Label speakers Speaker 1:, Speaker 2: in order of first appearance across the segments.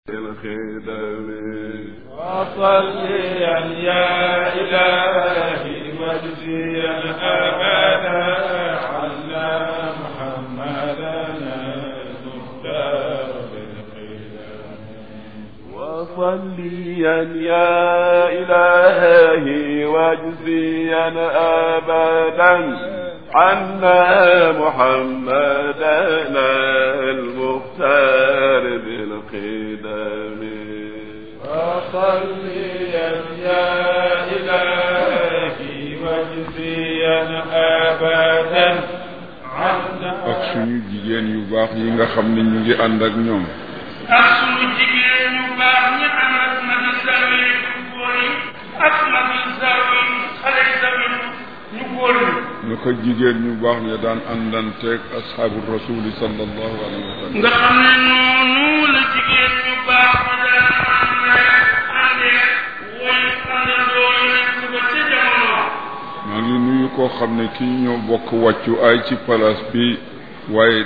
Speaker 1: الخدم
Speaker 2: وصليا يا إلهي واجزيا أبدا على محمدنا المختار بالقدم
Speaker 1: وصليا يا إلهي واجزيا أبدا عنا محمدنا المختار بالقدم
Speaker 2: وصليا يا إلهي واجزيا أبدا عنا
Speaker 3: ak suñu jigéen yu baax yi nga xam ne ñu ngi ànd ak ñoom
Speaker 2: ak suñu jigéen yu baax ñi ànd ak magi sawi góor yi ak magi sawi xale sawi ñu góor ñi
Speaker 3: ñu ko jigéen ñu baax ña daan àndanteeg ashaabu rasuli sallallahu alayhi wa sallam
Speaker 2: nga xam ne noonu la jigéen ñu baax ma daan àndee woy àndandoo yonent ba ca jamono.
Speaker 3: maa ngi nuyu koo xam ne kii ñoo bokk wàccu ay ci place bi waaye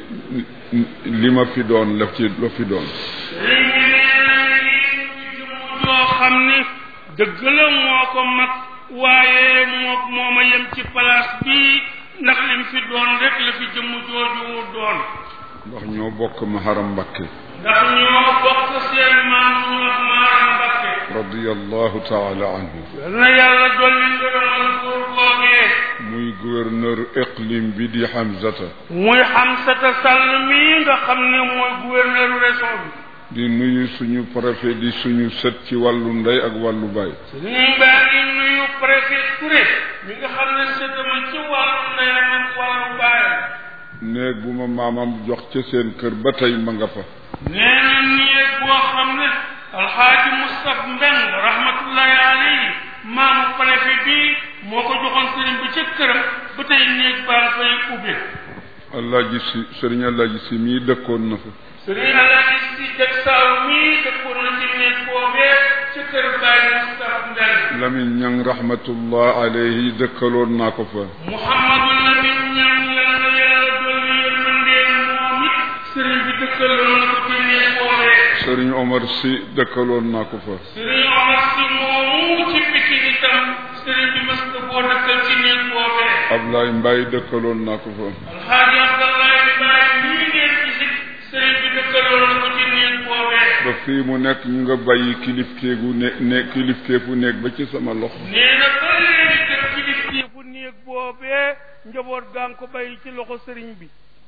Speaker 3: li ma fi doon la fi doon
Speaker 2: léegi nee na ni joo xam ne dëgg la moo ko mag waaye mooma yem ci place bi ndax lim fi doon rek la fi jëmm jooju doon.
Speaker 3: ndax ñoo bokk Maharam Mbakke
Speaker 2: ndax ñoo bokk seen maam ñu wax Maharam Mbakke
Speaker 3: radiyallahu taala anhu
Speaker 2: yal na yàlla dolli ngërëmal góor googee
Speaker 3: muy gouverneur iqlim bi di Hamzata
Speaker 2: muy Hamsata Sall mii nga xam ne mooy gouverneur région bi
Speaker 3: di nuyu suñu préfet di suñu sët ci wàllu ndey ak wàllu baay
Speaker 2: suñu baa ngi nuyu préfet Touré mi nga xam ne sëtama ci wàllu ndeyam ak wàllu baayam
Speaker 3: néeg bu ma maamam jox ca seen kër ba tey ma nga fa
Speaker 2: nee na néeg boo xam ne alxaaji Moustapha Mbeng rahmatullahi alayhi maamu préfet bi moo ko joxoon sëriñ bi ca këram ba tey néeg baa fay ubbi
Speaker 3: Alaaji Si sëriñ Alaaji Si mii dëkkoon na fa
Speaker 2: sëriñ Alaaji Si jag saaw mii dëkkoon na ci néeg boobee ca kër Baay Moustapha Mbeng
Speaker 3: Lamin Ñang rahmatullah alayhi dëkkaloon naa ko fa
Speaker 2: Mouhamadou Lamin Ñang yàlla na yàlla dolli yërmandeel moom it sëriñ bi dëkkaloon na ko ci néeg boobee
Speaker 3: sëriñ Omar Si dëkkaloon naa ko fa
Speaker 2: sëriñ Omar Si moomu ci Pikine itam sëriñ bi mas na boo dëkkal ci néeg boobee
Speaker 3: Ablaye Mbaye dëkkaloon naa ko fa
Speaker 2: alxaaji Abdoulaye Mbaye mii ngeen gisi sëriñ bi dëkkaloon na ko ci néeg boobee
Speaker 3: ba fii mu nekk ñu nga bàyyi kilifteegu kilifteefu néeg ba ci sama loxo
Speaker 2: nee na ba léegi def kilifteefu néeg boobee njaboot gaa ngi ko bàyyi ci loxo sëriñ bi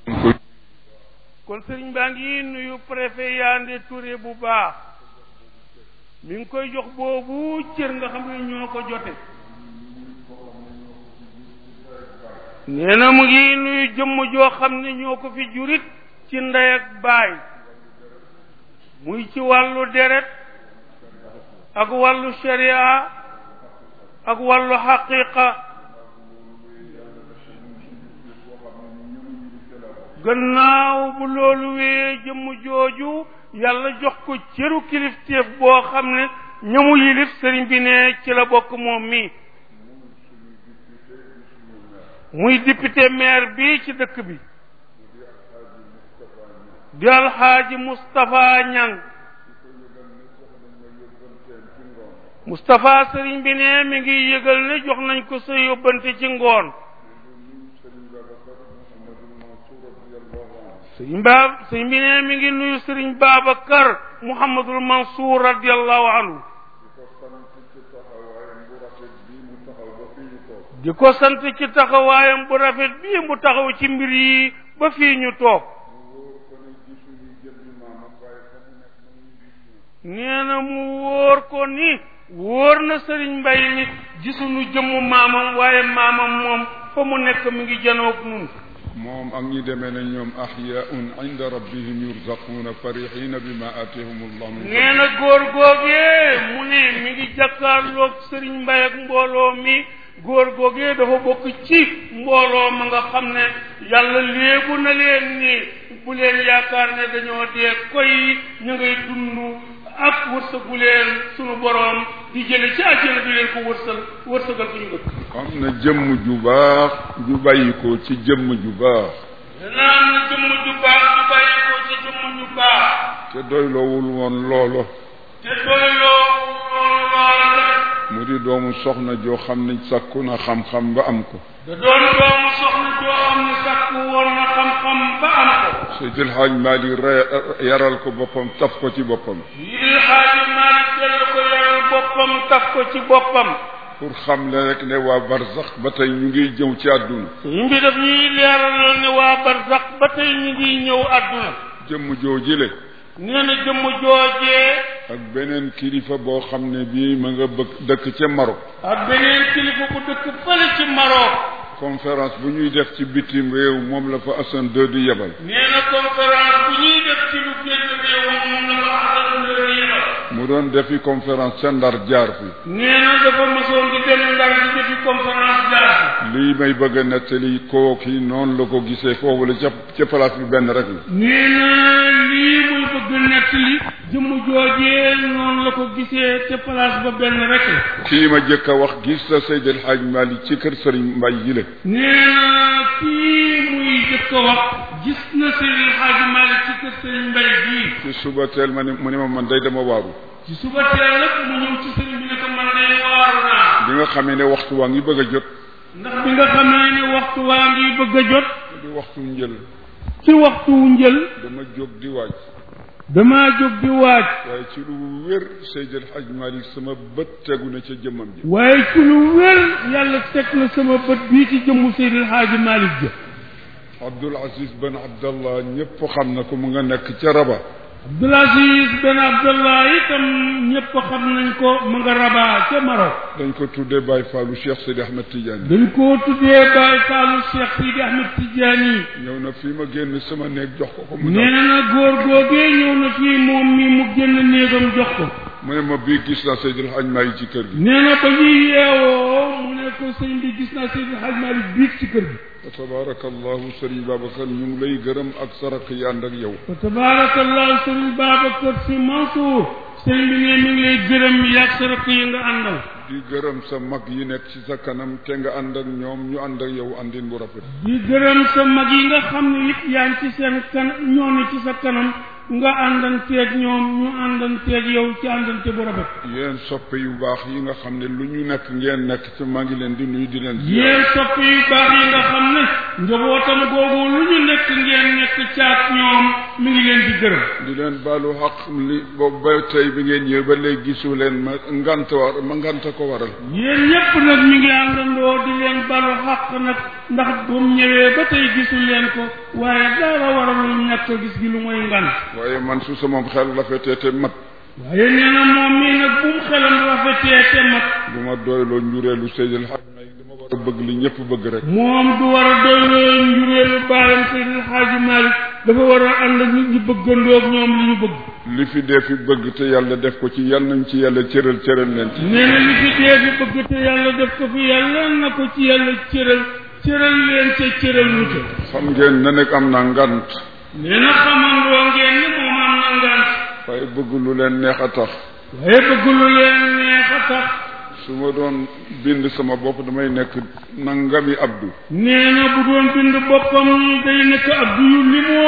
Speaker 2: kon sëriñ baa ngi nuyu préfet Yandé Touré bu baax mi ngi koy jox boobu cër nga xam ne ñoo ko jote nee na mu ngi nuyu jëmm joo xam ne ñoo ko fi jurit ci ndey ak baay muy ci wàllu deret ak wàllu sharia ak wàllu xaqiqa gannaaw bu loolu wee jëmm jooju yàlla jox ko cëru kilifteef boo xam ne ñamu yilif sëriñ bi ne ci la bokk moom mi muy député maire bi ci dëkk bi di alxaaji Moustapha Ñang Moustapha sëriñ bi ne mi ngi yëgal ne jox nañ ko sa yóbbante ci ngoon sëriñ bi ne mi ngi nuyu sëriñ Babacar Mouhamadul Mansour radiallahu anhu di ko sant ci taxawaayam bu rafet bii mu taxaw ci mbir yi ba fii ñu toog nee na mu wóor ko ni wóor na sëriñ Mbay ni gisuñu jëmmu maamam waaye maamam moom fa mu nekk mi ngi janoog nun
Speaker 3: moom ak ñi demee ne ñoom ahyaun inda rabbihim yurzaquuna farihina bima atihum allah min
Speaker 2: nee na góor googee mu ne mi ngi jàkkaarloog sëriñ Mbay ak mbooloo mi góor googee dafa bokk ci mbooloo ma nga xam ne yàlla léebu na leen ni bu leen yaakaar ne dañoo dee koy ñu ngay dund ak wërsëgu leen sunu boroom di jële ci àjjana di leen ko wërsëgal ko ñu dëkk
Speaker 3: am na jëmm ju baax ju bàyyi ko ci jëmm ju baax
Speaker 2: dana am na jëmm ju baax ju bàyyi ko ci jëmm ju baax
Speaker 3: te doyloowul woon loolo
Speaker 2: te doyloowul woon loola
Speaker 3: mu di doomu soxna joo xam ne sàkku na xam-xam ba am ko
Speaker 2: da doon doomu soxna joo xam ne sàkku woon na xam-xam ba am ko
Speaker 3: Seydi El Hadj Malick yaral ko boppam taf ko ci boppam
Speaker 2: Seydi El Hadj Malick jël ko yaral boppam taf ko ci boppam
Speaker 3: pour xam le rek ne waa barzax ba tey ñu ngi jëw ci àdduna
Speaker 2: ñu ngi def ñuy leeralal ne waa barzax ba tey ñu ngi ñëw àdduna
Speaker 3: jëmm joo jële
Speaker 2: nee na jëmm joojee
Speaker 3: ak beneen kilifa boo xam ne bii ma nga bëgg dëkk ca Maroc
Speaker 2: ak beneen kilifa bu dëkk fële ci Maroc
Speaker 3: conférence bu ñuy def ci bitim réew moom la fa Assane II di yebal
Speaker 2: nee na conférence bu ñuy def ci lu génn réew moom la fa Assane II di yebal
Speaker 3: mu doon defi conférence ca Ndar jaar fi
Speaker 2: nee na dafa mosoon di dem Ndar di defi conférence jaar fi
Speaker 3: lii may bëgg a nettali kooki noonu la ko gisee foofu la ca place bi benn rek la
Speaker 2: nee na lii muy bëgg nettali jëmm joojee noonu la ko gisee te place ba benn rek la
Speaker 3: kii ma jëkk a wax gis la Seydi El Hadj Malick ci kër Serigne Mbaye yi la
Speaker 2: nee na kii muy jëkk a wax gis na Seydi El Hadj Malick ci kër Serigne Mbaye bii
Speaker 3: ci suba teel mu ne ma man day dama waaru
Speaker 2: ci suba teel nag mu ñëw ci sëriñ bi ne ko man day waaru naa
Speaker 3: bi nga xamee ne waxtu waa ngi bëgg a jot
Speaker 2: ndax bi nga xamee ne waxtu waa ngi bëgg a jot
Speaker 3: di waxtu njël
Speaker 2: ci waxtu njël
Speaker 3: dama jóg di waaj
Speaker 2: damaa jóg di waaj
Speaker 3: waaye ci lu wér Seydi El Hadj Malick sama bët tegu na ca jëmmam ji
Speaker 2: waaye ci lu wér yàlla teg na sama bët bii ci jëmmu Seydi El Hadj Malick ja
Speaker 3: Abdoul Aziz Ben Abdallah ñëpp xam na ko mu nga nekk ca Rabat
Speaker 2: Abdoul Aziz Ben Abdallah itam ñëpp xam nañ ko mu nga Rabat ca Maroc
Speaker 3: dañ ko tuddee Baye Fallou Cheikh Sidi Ahmed Tidiane
Speaker 2: dañ koo tuddee Baye Fallou Cheikh Sidi Ahmed Tidiane
Speaker 3: ñëw na fii ma génn sama néeg jox ko mu
Speaker 2: nee na góor googee ñëw na fii moom mi mu génn néegam jox ko
Speaker 3: mu ne ma bii gis naa Seydi El Hadj Malick ci kër gi
Speaker 2: nee na ba ñuy yeewoo mu ne ko sëñ bi gis naa Seydi El Hadj Malick biig ci kër gi
Speaker 3: fa tabarakallahu Serigne Babacar ñu ngi lay gërëm ak sarak yi ànd ak yow
Speaker 2: fa tabarakallahu Serigne Babacar Sy Mansour sëñ bi ne mi ngi lay gërëm yaag sarak yi nga àndal
Speaker 3: di gërëm sa mag yi nekk ci sa kanam te nga ànd ak ñoom ñu ànd ak yow àndin bu rafet
Speaker 2: di gërëm sa mag yi nga xam ne it yaa ngi ci seen kanam ñoo ne ci sa kanam nga àndanteeg ñoom ñu àndanteeg yow ci àndante bu rafet
Speaker 3: yéen soppe yu baax yi nga xam ne lu ñu nekk ngeen nekk te maa ngi leen di nuyu di leen
Speaker 2: yéen soppe yu baax yi nga xam ne njabootam googu lu ñu nekk ngeen nekk caat ñoom mi ngi leen di gërëm
Speaker 3: di leen baalu xaq li boobu ba tey bi ngeen ñëw ba léegi gisu leen ma ngant ko waral
Speaker 2: yéen ñëpp nag mi ngi àndandoo di leen balu xaq nag ndax bu mu ñëwee ba tey gisul leen ko waaye dara waralul ñàkk gis gi lu mooy ngan
Speaker 3: waaye man su sama xel rafetee te mat
Speaker 2: waaye nee na moom mii nag bu mu xelam rafetee te mat
Speaker 3: bu ma doyloo njureelu Seydi El Hadj Malick dama war a bëgg li ñëpp bëgg rek
Speaker 2: moom du war a doyloo njureelu baayam Seydi El Hadj Malick dafa war a ànd ak nit ñi bëggandoog ñoom li ñu bëgg
Speaker 3: li fi dee fi bëgg te yàlla def ko ci yàlla nañ ci yàlla cëral leen ci
Speaker 2: nee na li fi dee fi bëgg te yàlla def ko fi yàlla na ko ci yàlla cëral leen ca cëral ñu ca
Speaker 3: xam ngeen na nekk am na ngant
Speaker 2: nee na xamandoo ngeen ni moom am na ngant
Speaker 3: waaye bëgg lu leen neex a tax
Speaker 2: waaye bëgg lu leen neex a tax
Speaker 3: su ma doon bind sama bopp damay nekk nangami abdu
Speaker 2: nee na bu doon bind boppam day nekk abdu yu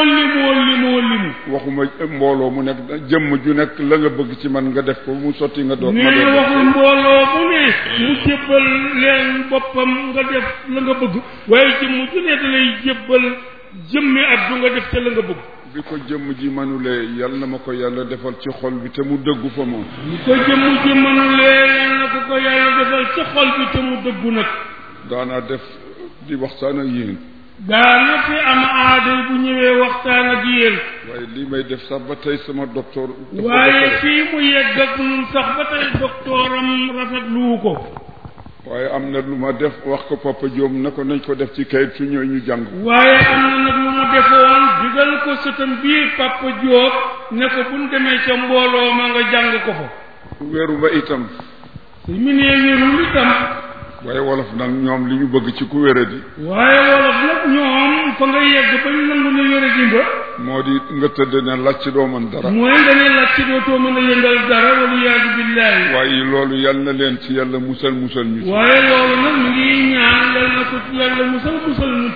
Speaker 2: limu
Speaker 3: waxuma mbooloo mu nekk jëmm ju nekk la nga bëgg ci man nga def ko mu sotti nga doon
Speaker 2: nee na waxul mbooloo bu ne mu jébbal leen boppam nga def la nga bëgg waaye jëmm ju ne da lay jébbal jëmmi abdu nga def ca la nga bëgg
Speaker 3: bi ko jëmm ji manulee yal na ma ko yàlla defal ci xol bi te mu dëggu fa moom
Speaker 2: bi ko jëmm ji manulee yal na ko yàlla defal ci xol bi te mu dëggu nag
Speaker 3: daanaa def di waxtaan ak yéen
Speaker 2: daana fi am aada bu ñëwee waxtaan ak yéen
Speaker 3: waaye lii may def sax ba tey sama docteur
Speaker 2: waaye fii mu yegg ak ñun sax ba tey docteuram rafetlu ko
Speaker 3: waaye am na lu ma def wax ko Papa Diop na ko nañ ko def ci kayit su ñëw ñu jàng
Speaker 2: waaye am na nag lu mu defoon digal ko sëtam bii Papa Diop ne ko buñ demee ca mbooloo ma nga jàng ko fa
Speaker 3: weeru ba itam
Speaker 2: su mu nee wérul itam
Speaker 3: waaye wolof nag ñoom li ñu bëgg ci ku wéradi
Speaker 2: waaye wolof nag ñoom fa nga yegg ba ñu nangu ne wéradi nga
Speaker 3: moo di nga tëdd ne làcc doo mën dara
Speaker 2: mooy nga ne làcc dootoo mën a yëngal dara waliyaadu billaahi
Speaker 3: waaye loolu yal na leen ci yàlla musal ñu ci
Speaker 2: waaye loolu nag mu ngi ñaan yal na ko ci yàlla musal ñu ci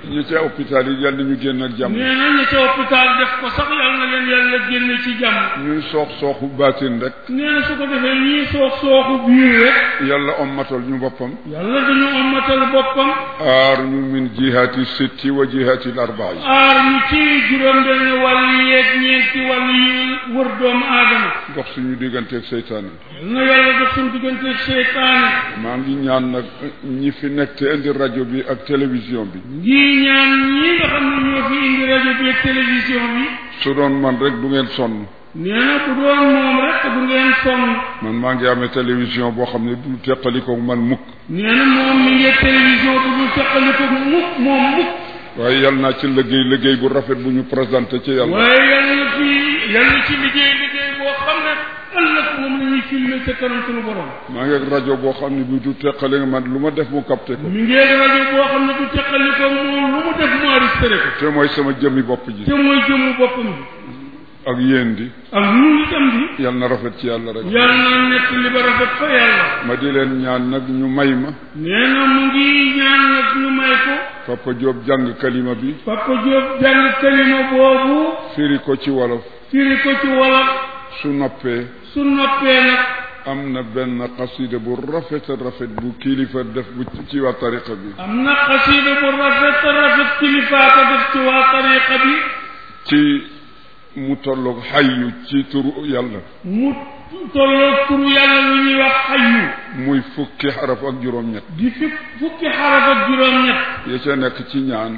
Speaker 3: ñi ca hôpital yi yal na ñu génn ak jàmm.
Speaker 2: nee na ñi ca hôpital def ko sax yal na leen yàlla génn ci jàmm.
Speaker 3: ñuy sooxu baatin rek.
Speaker 2: nee na su ko defee ñii sooxu biir rek.
Speaker 3: yàlla ommatal ñu boppam.
Speaker 2: yàlla dañu ommatal boppam.
Speaker 3: aar ñu min jihaati sitti wa jihaati arbaa.
Speaker 2: aar ñu ci juróom-benn wàll yeeg ñeenti wàll yi wër doomu aadama.
Speaker 3: dox suñu digganteeg seytaane.
Speaker 2: na yàlla dox suñu digganteeg seytaane.
Speaker 3: maa ngi ñaan nag ñi fi nekk te indi rajo bi ak télévision bi.
Speaker 2: ngi ñaan ñi nga xam ne ñoo fi indi rajo bi ak télévision bi.
Speaker 3: su doon man rek du ngeen sonn.
Speaker 2: nee na bu doon moom rek du ngeen sonn.
Speaker 3: man maa ngi amee télévision boo xam ne du teqaliko man mukk.
Speaker 2: nee na moom mi ngi télévision du teqaliko mukk.
Speaker 3: waaye yal naa ci liggéey bu rafet bu ñu présenté ci yàlla.
Speaker 2: waaye yàlla ci liggéey boo xam ne ëllëg moom la ñuy filmé ca kanam sunu borom.
Speaker 3: maa ngi ak rajo boo xam ne bi du teqali nga man lu ma def mu capté ko.
Speaker 2: mi ngi ak rajo boo xam ne du teqali ko moom lu mu def mu enregistré ko.
Speaker 3: te mooy sama jëmmi bopp ji.
Speaker 2: te mooy jëmmu boppam bi.
Speaker 3: ak yéen di.
Speaker 2: ak ñun itam di.
Speaker 3: yal na rafet ci yàlla rek.
Speaker 2: yal na nekk li ba rafet fa yàlla.
Speaker 3: ma di leen ñaan nag ñu may ma.
Speaker 2: nee na mu ngi ñaan nag ñu may ko.
Speaker 3: Papa Diop jàng kalima bi.
Speaker 2: Papa Diop jàng kalima boobu.
Speaker 3: firi ko ci wolof.
Speaker 2: su noppee nag.
Speaker 3: am na benn xasida bu rafet bu kilifa def bu ci waa tariqa bi.
Speaker 2: am na xasida bu rafet kilifa ko def ci waa tariqa bi.
Speaker 3: ci mu tolloog xayyu ci turu yàlla.
Speaker 2: mu tolloog turu yàlla lu ñuy wax xayyu.
Speaker 3: muy fukki xaraf ak juróom-ñett.
Speaker 2: di fukki xaraf ak juróom-ñett.
Speaker 3: ya ca nekk ci ñaan.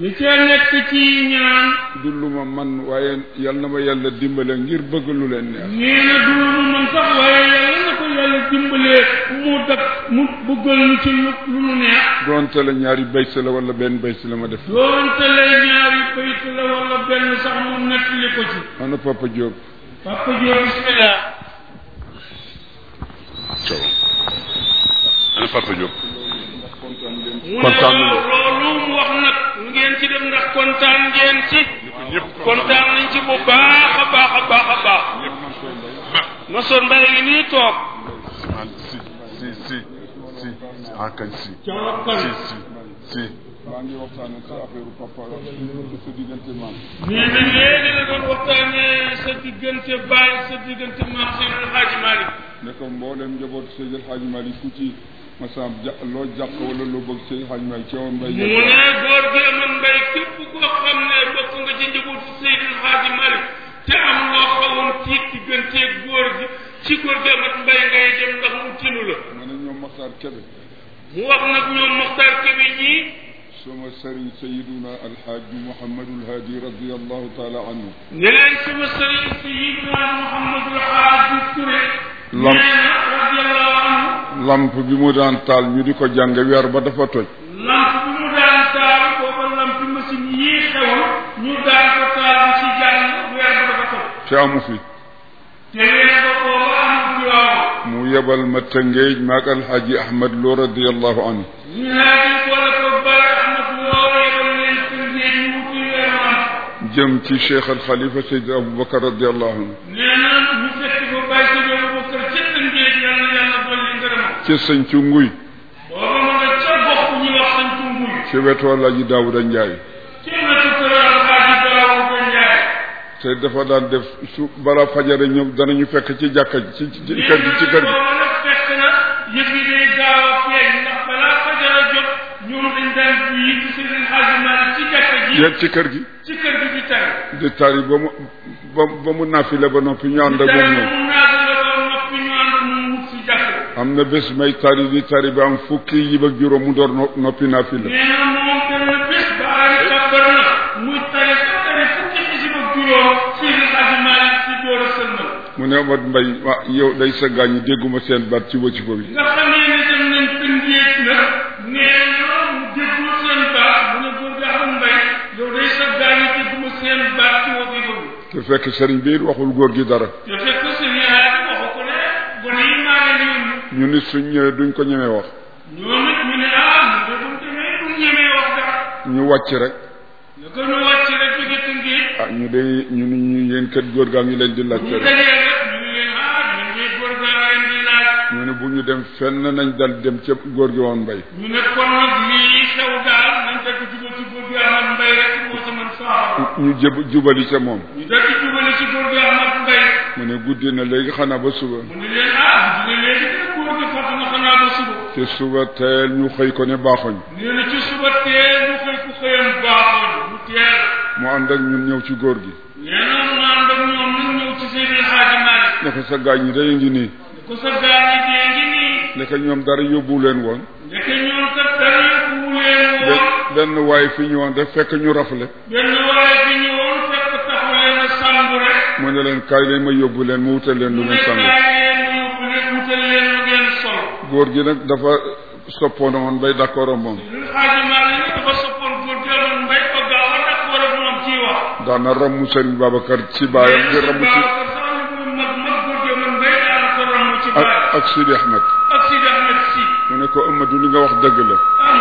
Speaker 3: du lu ma man waaye yal na ma yàlla dimbale ngir bëgg lu leen neex.
Speaker 2: nee na du lu man sax waaye yàlla na ko yàlla dimbalee mu bëggal ñu ci lu nu neex.
Speaker 3: doonte la ñaari bayt la wala benn bayt la ma def.
Speaker 2: doonte la ñaari bayt la wala benn sax mu nettali ko ci.
Speaker 3: ana Papa Diop.
Speaker 2: Papa Diop bismillah.
Speaker 1: ana Papa Diop.
Speaker 2: kontaan loolu mu wax nag ngeen ci dem ndax kontaan ngeen ci. kontaan nañ ci bu baax a baax. Mansour Mbaye ngi nii toog.
Speaker 3: si. maa ngi waxtaanee sa affaire papa sa diggante maam.
Speaker 2: nee na léegi la doon waxtaanee sa diggante baay sa diggante maam Seydil Hadji Malick.
Speaker 3: ne ko mboolem njaboot Seydil Hadji Malick ku ci masaam loo jàq wala loo bëgg Seydil Hadji Malick ci woon mbay.
Speaker 2: mu ne góor gi amoon mbay képp koo xam ne bokk nga ci njabootu Seydil Hadji Malick te am loo xawoon tiit diggante góor gi ci góor gi amat mbay ngay dem ndax mu tinu la.
Speaker 3: ma ne ñoom Mokhtar Kébé.
Speaker 2: mu wax nag ñoom Mokhtar Kébé ñii.
Speaker 3: sama sëriñ Sayyiduna Alxaaji Mouhamadul Haadi radiyallahu taala anhu.
Speaker 2: ne leen sama sëriñ Sayyiduna Mouhamadul Haadi Touré. radiyallahu anhu.
Speaker 3: lamp bi mu daan taal ñu di ko jàng weer ba dafa toj.
Speaker 2: lamp bi mu daan taal booba lamp machine yii xewul ñu daan ko taal bi ci jàng weer ba dafa toj.
Speaker 3: te amu fi.
Speaker 2: te weer ba booba amu fi waaw.
Speaker 3: mu yebal ma Tëngéej maag Alxaaji Ahmad Lo radiyallahu anhu.
Speaker 2: ñu
Speaker 3: jëm ci Cheikh al Khalifa Seydi Aboubacar radiyallahu anhu.
Speaker 2: nee na ñu fekk ko bàyyi Seydi Aboubacar ca Tëngéej yàlla dolli ngërëmam.
Speaker 3: ci Sëñcu Nguy.
Speaker 2: booba ma nga ca gox bu ñuy wax Sëñcu Nguy.
Speaker 3: ci wetu Alaaji Daawuda Njaay.
Speaker 2: ci wetu kër Alaaji Daawuda Njaay.
Speaker 3: te dafa daan def su balaa fajare ñëw danañu fekk ci jàkka ci kër gi ci kër gi.
Speaker 2: booba nag fekk na yëf yi day gaaw a feeñ ndax balaa fajare jot ñoom dañ daan yi ci Seydi Hadji Malick ci jàkka ji.
Speaker 3: yéeg ci kër gi.
Speaker 2: ci kër gi di tari.
Speaker 3: di tari ba mu naafile ba noppi ñu ànd ak moom ñëw. am na bés may tari di tari ba am fukki yib ak juróom mu door noppi naafile.
Speaker 2: nee na moom benn bés ba ay kàbbar na muy tari ba tari fukki xisib ak juróom Seydi Hadji Malick si door a sëlmal.
Speaker 3: mu ne Amat Mbay waa yow day sa gaañ dégguma seen baat ci wëcc ko bi.
Speaker 2: nga xamee ne dem nañ Tëngéej nag nee na mu déglu seen baat mu ne góor ga Amat Mbay yow day sa gaañ dégguma seen baat ci wëcc ko bi.
Speaker 3: te fekk sëriñ bi waxul góor gi dara.
Speaker 2: te fekk sëriñ Hadji waxu ko ne gone yi maa leen yónni.
Speaker 3: ñu nit suñ ñëwee duñ ko ñemee wax.
Speaker 2: ñoom it ñu ne ñu de buñ demee duñ ñemee wax dara.
Speaker 3: ñu wàcc rek.
Speaker 2: ñu gën a wàcc rek jóge Tëngéej.
Speaker 3: ñu de ñu yéen kër góor gaa ngi leen di laajte rek.
Speaker 2: ñu dajee rek ñu ne leen ñun de góor gaa leen di laaj.
Speaker 3: ñu ne bu ñu dem fenn nañ dal dem ca góor gi woon mbay.
Speaker 2: ñu ne kon nag lii xew daal nañ dagg jubal ci góor gi
Speaker 3: ñu jubali ca moom
Speaker 2: ñu dal di jubali ci góor gi Ahmad Mbaye
Speaker 3: mu ne guddi na léegi xanaa ba suba
Speaker 2: mu ne leen dina léegi dina góor gi fàtt na xanaa ba suba
Speaker 3: te suba teel ñu xëy ko ne baaxoñ
Speaker 2: nee na ci suba teel ñu xëy ku xëyam baaxoñ mu teel
Speaker 3: mu ànd ak ñun ñëw ci góor gi
Speaker 2: nee na mu ànd ak ñoom nag ñëw ci Seydi Hadji Malick
Speaker 3: ne ko sa gaañ ñi day ngi nii
Speaker 2: ko sa gaañ yi dee ngi nii
Speaker 3: ne ko ñoom dara yóbbu leen woon
Speaker 2: ndeke ñoom kat dara yóbbu leen woon
Speaker 3: benn waay fi ñëwoon def fekk ñu rafle
Speaker 2: benn waay fi ñëwoon fekk taxu leen a sangu rek
Speaker 3: mu ne leen kaay leen ma yóbbu leen mu wutal leen lu ngeen sangu
Speaker 2: wutal leen lu ngeen sol
Speaker 3: góor gi nag dafa soppoon woon bay d'accord ak moom
Speaker 2: Hadji Malick dafa soppoon góor gi amoon mbay ko gaaw a d'accord ak moom ci wax
Speaker 3: daana rammu Serigne Babacar ci baayam di rammu ci ak Sidi Ahmed mu ne ko Amadou li nga wax dëgg la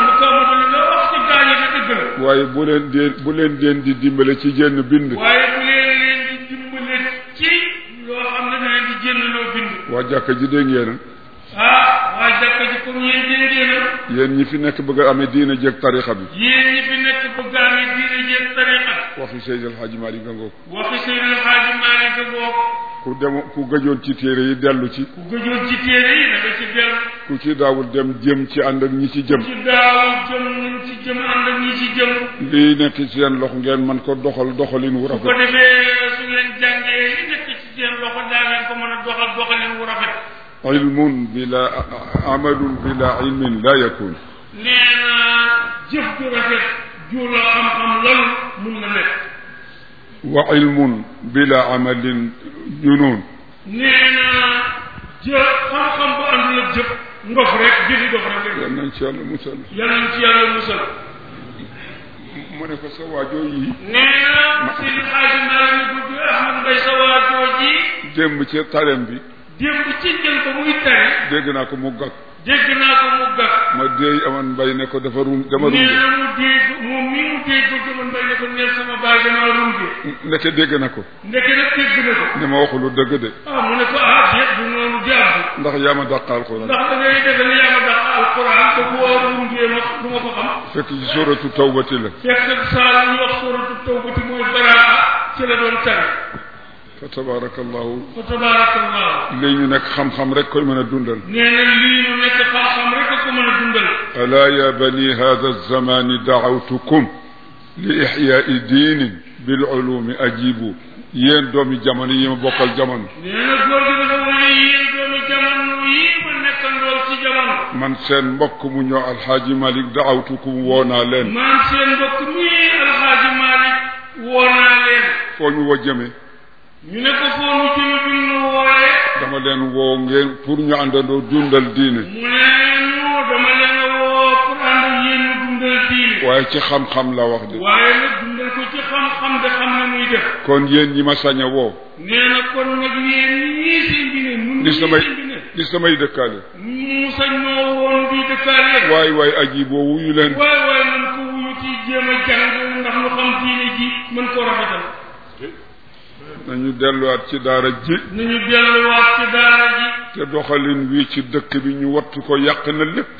Speaker 3: waaye bu leen di dimbale ci jenn bind
Speaker 2: waaye bu leen di dimbale ci loo xam ne da leen di jënd loo bind
Speaker 3: waa jàkka ji dégg ngeen
Speaker 2: waa jàkka ji comme yéen dégg ngeen
Speaker 3: yéen ñi fi nekk bëgg a amee diina jéeg tarixa bi
Speaker 2: yéen ñi fi nekk bëgg a amee diina jéeg tarixa bi
Speaker 3: waxi Seydi El Hadji Malick ngoog
Speaker 2: waxi Seydi El Hadji Malick ngoog
Speaker 3: ku gëjoon ci téere yi dellu ci
Speaker 2: ku gëjoon ci téere yi da nga ci dellu
Speaker 3: ku ci daawul dem jëm ci ànd ak ñi ci jëm
Speaker 2: ku ci daawul jëm ànd ak ñi ci jëm
Speaker 3: lii nekk ci seen loxo ngeen man ko doxalin wu rafet
Speaker 2: bu ko defee su ngeen jàngee li nekk ci seen loxo daa ngeen ko mën a doxalin wu rafet
Speaker 3: ilmun bila amalun bila ilmin la yakun
Speaker 2: nee na jëf ju rafet ju la xam-xam loolu mun na nekk
Speaker 3: wa ilmun bila amalin junun
Speaker 2: nee na jëf xam-xam bu àndul ak jëf ndox rek jëfi dox rek
Speaker 3: yal nañ ci yàlla musal mu ne ko sa waajoo yi
Speaker 2: nee na Seydi Hadji Malick bu Ahmad Mbaye sa waajoo ji
Speaker 3: démb ci tarem bi
Speaker 2: démb ci njël ko muy tare
Speaker 3: dégg naa ko mu gàkk
Speaker 2: ma
Speaker 3: déey Aman Mbaye ne ko dafa dama runge
Speaker 2: nee na mu dégg moom mi mu dégg Aman Mbaye ne ko neel sama baay dama runge
Speaker 3: ndeke dégg na ko
Speaker 2: ndeke nag dégg na ko
Speaker 3: ne ma waxulu dëgg de
Speaker 2: mu ne ko déet du noonu jàpp
Speaker 3: ndax yaa ma dàq alquran
Speaker 2: ndax da ngay dégg ne yaa ma dàq alquran te bu war rungee ma du ma ko xam
Speaker 3: fekk ci suratu tawbati la
Speaker 2: fekk saa ñu wax suratu tawbati mooy baraa ci la doon tare
Speaker 3: fa tabarakallahu
Speaker 2: lii
Speaker 3: ñu nekk xam-xam rek koy mën a dundal
Speaker 2: nee na lii ñu nekk xam-xam rek ko mën a dundal
Speaker 3: ala ya bani hada alzamani daawtukum li ixyaai diinin bil ulumi ajibu yéen doomi jamono yi ma bokkal jamono
Speaker 2: nee na góor gi dafa wane yéen doomi jamono yi ma nekkandool ci jamono
Speaker 3: man seen mbokk mu ñoo alxaaji Malick daawtukum woo naa leen
Speaker 2: man seen mbokk mi alxaaji Malick woo naa leen
Speaker 3: foo ñu woo jëme
Speaker 2: ñu ne ko foo mu jëme bi ñu wooye
Speaker 3: dama leen woo ngeen pour ñu àndandoo dundal diine
Speaker 2: mu ne dama leen woo pour ànd ak yéen ñu dundal diine
Speaker 3: waaye ci xam-xam la wax de
Speaker 2: waaye nag dundal ko ci xam-xam de xam na muy def
Speaker 3: kon yéen ñi ma sañ a woo
Speaker 2: nee na kon nag yéen ñii seen bi ne nun
Speaker 3: li samay dëkkaale
Speaker 2: mu sañ noo woon di dëkkaale
Speaker 3: waay aji boo wuyu leen
Speaker 2: waay man ko wuyu ci jéem a jàng ndax lu xam diine ji mën koo rafetal
Speaker 3: nañu delluwaat ci daara ji te doxalin wii ci dëkk bi ñu wattu ko yàq na lépp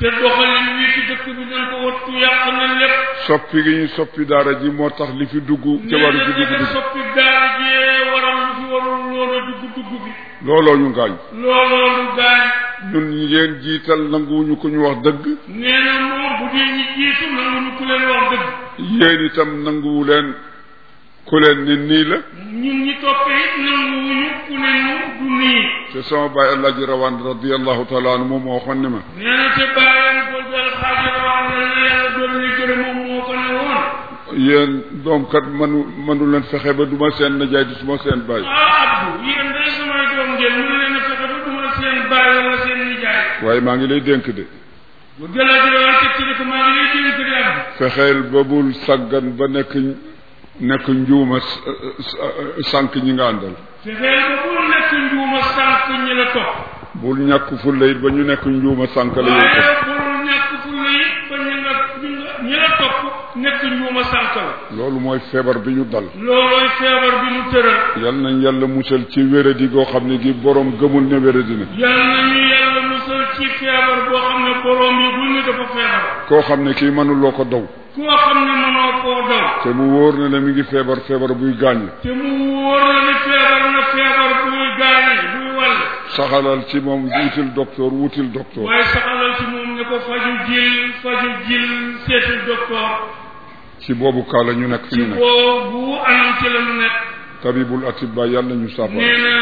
Speaker 3: soppi gi ñu soppi daara ji moo tax li fi dugg ca waru fi dugg
Speaker 2: soppi daara ji waral lu fi warul loolu dugg bi
Speaker 3: looloo ñu gaañ
Speaker 2: ñun
Speaker 3: ngeen jiital nanguwuñu ko ñu wax dëgg
Speaker 2: nee na moom bu dee ñi jiitu nanguwuñu ku leen wax dëgg
Speaker 3: yéen itam nanguwu leen ku leen ni nii la
Speaker 2: ñun ñi toppee it nanguwuñu ku ne ñu du nii
Speaker 3: te sama baay Alaaji Rawaan radiyallahu taala anhu moom moo waxoon ne ma
Speaker 2: nee na te bàyyam ko jël Alaaji Rawaan la yàlla doon li gërëm moom moo ko ne woon
Speaker 3: yéen doom kat mënu leen fexe ba du ma seen najaay di suma seen baay
Speaker 2: Abdou yéen day samay doom ngeen mënu leen a fexe ba du ma seen baay wala seen nijaay
Speaker 3: waaye maa ngi lay dénk de
Speaker 2: bu Alaaji Rawaan teg ci ne ko maa ngi lay dénk de Abdou
Speaker 3: fexeel ba bul saggan ba nekk njuuma sànq ñi nga àndal
Speaker 2: fexeel ba bul nekk njuuma sànq ñi la topp
Speaker 3: bul ñàkk fulla it ba ñu nekk njuuma sànq la
Speaker 2: waaye bul ñàkk fulla it ba ñi la topp nekk njuuma sànq la
Speaker 3: loolu mooy feebar bi ñu dal
Speaker 2: loolooy feebar bi ñu tëral
Speaker 3: yal nañ yàlla musal ci wéradi goo xam ne gi boroom gëmul ne wéradi na
Speaker 2: yal nañu yàlla musal ci feebar boo xam ne boroom yi bul ne dafa feebar
Speaker 3: koo xam ne kii mënuloo ko daw
Speaker 2: koo xam ne mënoo koo daw
Speaker 3: te mu wóor na ne mi ngi feebar buy gaañ
Speaker 2: te mu wóor na ne feebar buy gaañ buy wàll
Speaker 3: saxalal ci moom wutil docteur
Speaker 2: waaye saxalal ci moom ne ko faju jil seetil docteur
Speaker 3: ci boobu kaa la ñu nekk fi ñu nekk
Speaker 2: ci boobu anam ci la ñu nekk
Speaker 3: tabibul atibba yàlla ñu saafara
Speaker 2: nee na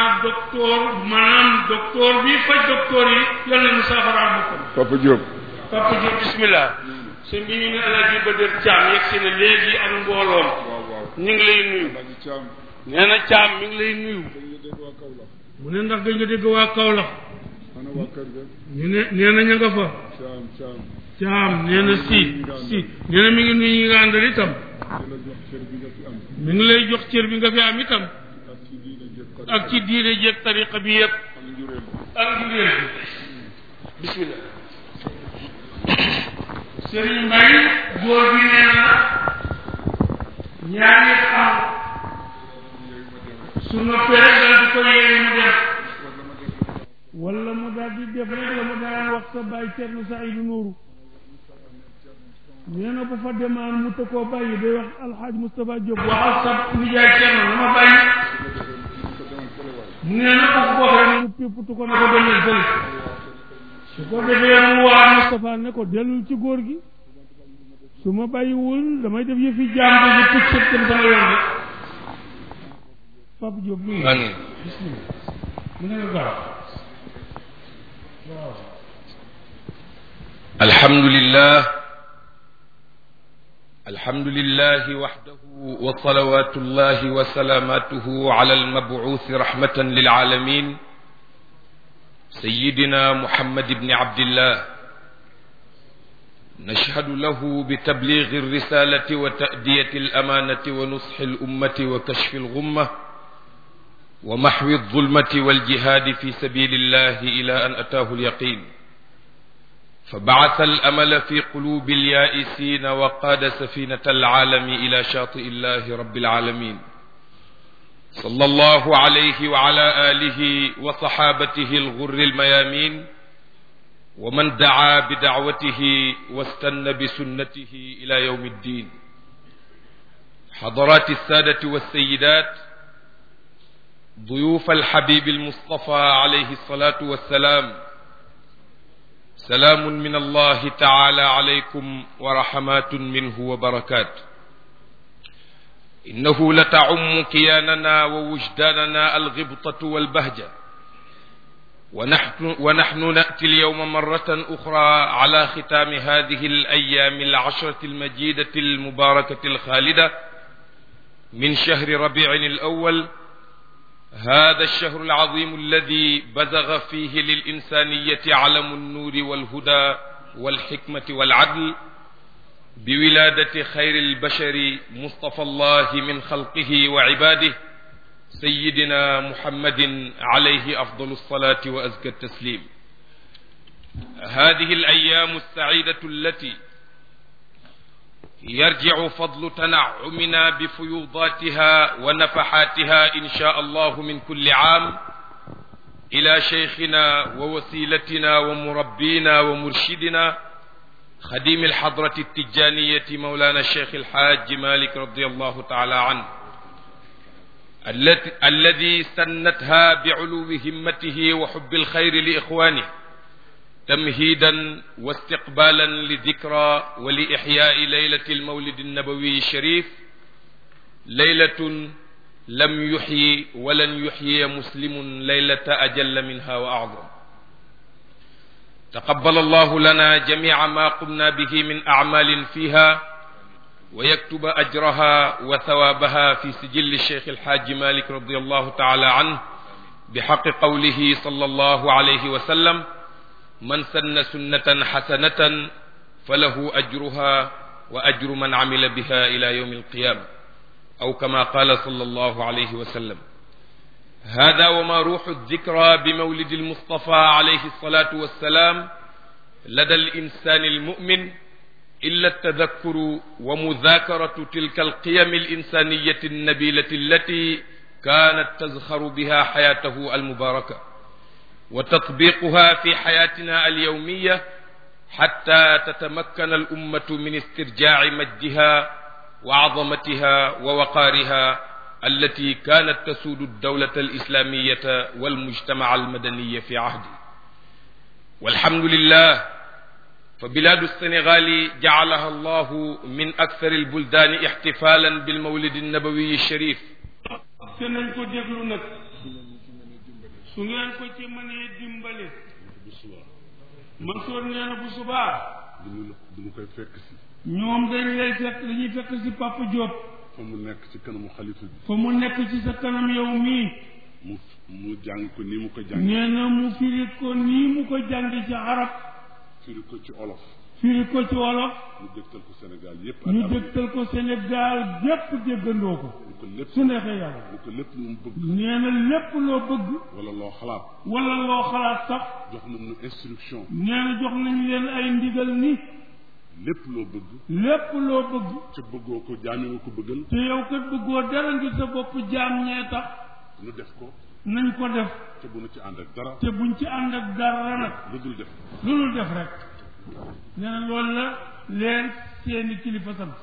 Speaker 2: docteur bi faj docteur yi yàlla ñu saafara boppam
Speaker 3: Papa Diop
Speaker 2: bismillah sëñ bi ñu ne Alaaji Badar Caam yegg si na léegi ak mbooloom ñu ngi lay nuyu nee na Caam mi ngi lay nuyu mu ne ndax dañ nga dégg waa Kaolack ñu ne nee na ña nga fa Caam nee na si nee na mi ngi nuyu ñi nga àndal itam mi ngi lay jox cër bi nga fi am itam ak ci diine jéeg tariqa bi yëpp ak njureel bi bismillah Serigne Mbaye góor bi nee na ñaari xam su noppee rek dal di ko yeewi mu dem wala mu daal di def rek la mu daan wax sa bàyyi Cerno Saydu Nuuru nee na bu fa demaan mu të koo bàyyi day wax Alxaaj Moustapha Diop waxal sa nijaay Cerno na ma bàyyi nee na ko waxee mu pipputu ko ne ko demee fële su ko defee mu waa Moustapha ne ko dellul ci góor gi su ma bàyyiwul damay def yëfi jaam bi ñu picc dem sama yoon rek Papa Diop ñu bismillah mu ne nga gaaw waaw
Speaker 4: الحمد لله وحده وصلوات الله وسلاماته على المبعوث رحمة للعالمين سيدنا محمد بن عبد الله نشهد له بتبليغ الرسالة وتأدية الأمانة ونصح الأمة وكشف الغمة ومحو الظلمة والجهاد في سبيل الله إلى أن أتاه اليقين فبعث الأمل في قلوب اليائسين وقاد سفينة العالم إلى شاطئ الله رب العالمين صلى الله عليه وعلى آله وصحابته الغر الميامين ومن دعا بدعوته واستنى بسنته إلى يوم الدين. حضرات السادة والسيدات ضيوف الحبيب المصطفى عليه الصلاة والسلام، سلام من الله تعالى عليكم ورحمات منه وبركات. إنه لتعم كياننا ووجداننا الغبطة والبهجة، ونحن نأتي اليوم مرة أخرى على ختام هذه الأيام العشرة المجيدة المباركة الخالدة من شهر ربيع الأول، هذا الشهر العظيم الذي بزغ فيه للإنسانية علم النور والهدى والحكمة والعدل بولادة خير البشر مصطفى الله من خلقه وعباده سيدنا محمد عليه أفضل الصلاة وأزكى التسليم. هذه الأيام السعيدة التي يرجع فضل تنعمنا بفيوضاتها ونفحاتها إن شاء الله من كل عام إلى شيخنا ووسيلتنا ومربينا ومرشدنا خديم الحضرة التجانية مولانا الشيخ الحاج مالك رضي الله تعالى عنه، الذي سنتها بعلو همته وحب الخير لإخوانه تمهيدا واستقبالا لذكرى ولإحياء ليلة المولد النبوي الشريف، ليلة لم يحيي ولن يحيي مسلم ليلة أجل منها وأعظم. تقبل الله لنا جميع ما قمنا به من أعمال فيها، ويكتب أجرها وثوابها في سجل الشيخ الحاج مالك رضي الله تعالى عنه بحق قوله صلى الله عليه وسلم: من سن سنة حسنة فله أجرها وأجر من عمل بها إلى يوم القيامة، أو كما قال صلى الله عليه وسلم. هذا وما روح الذكرى بمولد المصطفى عليه الصلاة والسلام لدى الإنسان المؤمن إلا التذكر ومذاكرة تلك القيم الإنسانية النبيلة التي كانت تزخر بها حياته المباركة، وتطبيقها في حياتنا اليومية حتى تتمكن الأمة من استرجاع مجدها وعظمتها ووقارها التي كانت تسود الدولة الإسلامية والمجتمع المدني في عهده. والحمد لله، فبلاد السنغال جعلها الله من أكثر البلدان احتفالا بالمولد النبوي الشريف.
Speaker 2: Mansour nee na bu subaa
Speaker 1: duñu koy fekk si
Speaker 2: ñoom dañ lay fekk dañuy fekk si Papa Diop
Speaker 1: fa mu nekk ci kanamu xalifa bi
Speaker 2: fa mu nekk ci sa kanam yow mii
Speaker 1: mu jàng ko nii mu ko jàng
Speaker 2: nee na mu firi ko nii mu ko jàng ci arab
Speaker 1: firi ko ci olof
Speaker 2: firi ko ci wolof
Speaker 1: ñu dégtal ko Sénégal yépp
Speaker 2: ñu dégtal ko Sénégal yépp déggandoo ko su neexee yàlla
Speaker 1: ñu ko lépp lu mu bëgg
Speaker 2: nee na lépp loo bëgg
Speaker 1: wala loo xalaat
Speaker 2: sax
Speaker 1: jox nañu instruction
Speaker 2: nee na jox nañu leen ay ndigal ni
Speaker 1: lépp loo bëgg
Speaker 2: ca
Speaker 1: bëggoo ko jaami nga ko bëggal
Speaker 2: te yow kat bëggoo dara ngir sa bopp jaam ñee tax
Speaker 1: ñu def ko
Speaker 2: nañ ko def
Speaker 1: te buñu ci ànd ak dara
Speaker 2: te buñ ci ànd ak dara nag
Speaker 1: lu dul def
Speaker 2: rek nee na loolu la leen seeni kilifa sant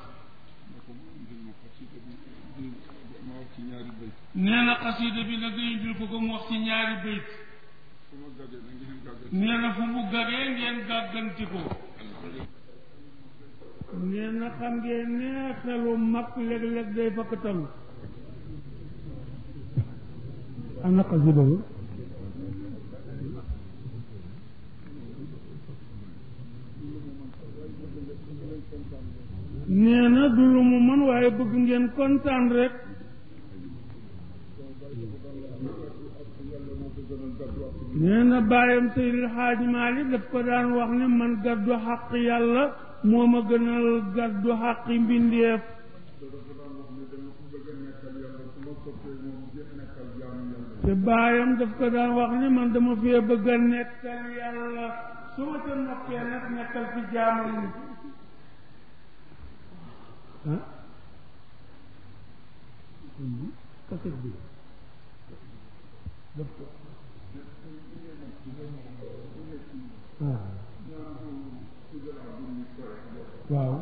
Speaker 2: nee na xasida bi nag dañu dil ko mu wax ci ñaari bayt nee na fu mu gagee ngeen gàgganti ko nee na xam ngeen ne xelu mag léeg-léeg day fakkatalu ana xasida bi nee na du lu mu mën waaye bëgg ngeen kontaan rek nee na bàyyam Seydil Xaaji Maalik daf ko daan wax ne man gàddu xaq yàlla moo ma gënal gàddu xaqi mbindeef te bàyyam daf ko daan wax ne man dama fee bëgg a nekkal yàlla su ma ca noppee nag nekkal fi jaamam ni kaset bi daf ko waaw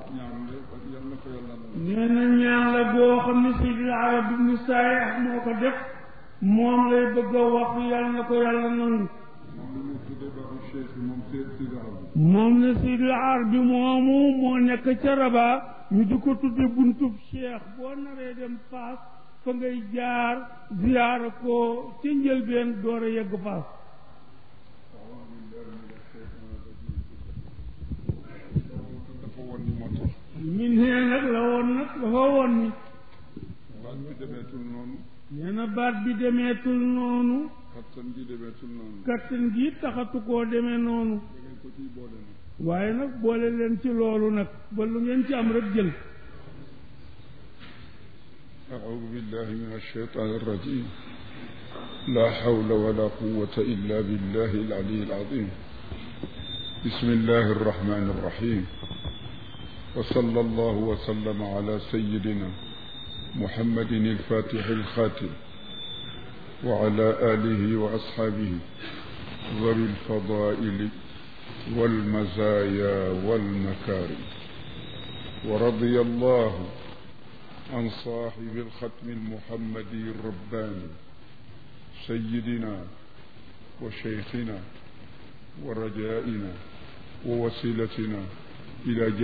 Speaker 2: nee na ñaan la boo xam ne Seydil Arab ibnu Saayih moo ko def moom lay bëgg a wax yàlla na ko yàlla nangu moom ne Seydil Arab bi moomu moo nekk ca Rabat ñu di ko tudde buntub Cheikh boo naree dem Faas fa ngay jaar ziyaara ko ca njëlbeen door a yegg Faas min nee nag la woon nag dafa woon ni
Speaker 3: baat bi demeetul noonu
Speaker 2: nee na baat bi demeetul noonu
Speaker 3: kattan gi demeetul noonu
Speaker 2: kattan gi taxatu koo demee noonu waaye nag boole leen ci loolu nag ba lu ngeen ci am rek jël
Speaker 3: أعوذ بالله من الشيطان الرجيم لا حول ولا قوة إلا بالله العلي العظيم بسم الله الرحمن الرحيم وصلى الله وسلم على سيدنا محمد الفاتح الخاتم وعلى آله وأصحابه ذوي الفضائل والمزايا والمكارم ورضي الله عن صاحب الختم المحمدي الرباني سيدنا وشيخنا ورجائنا ووسيلتنا إلى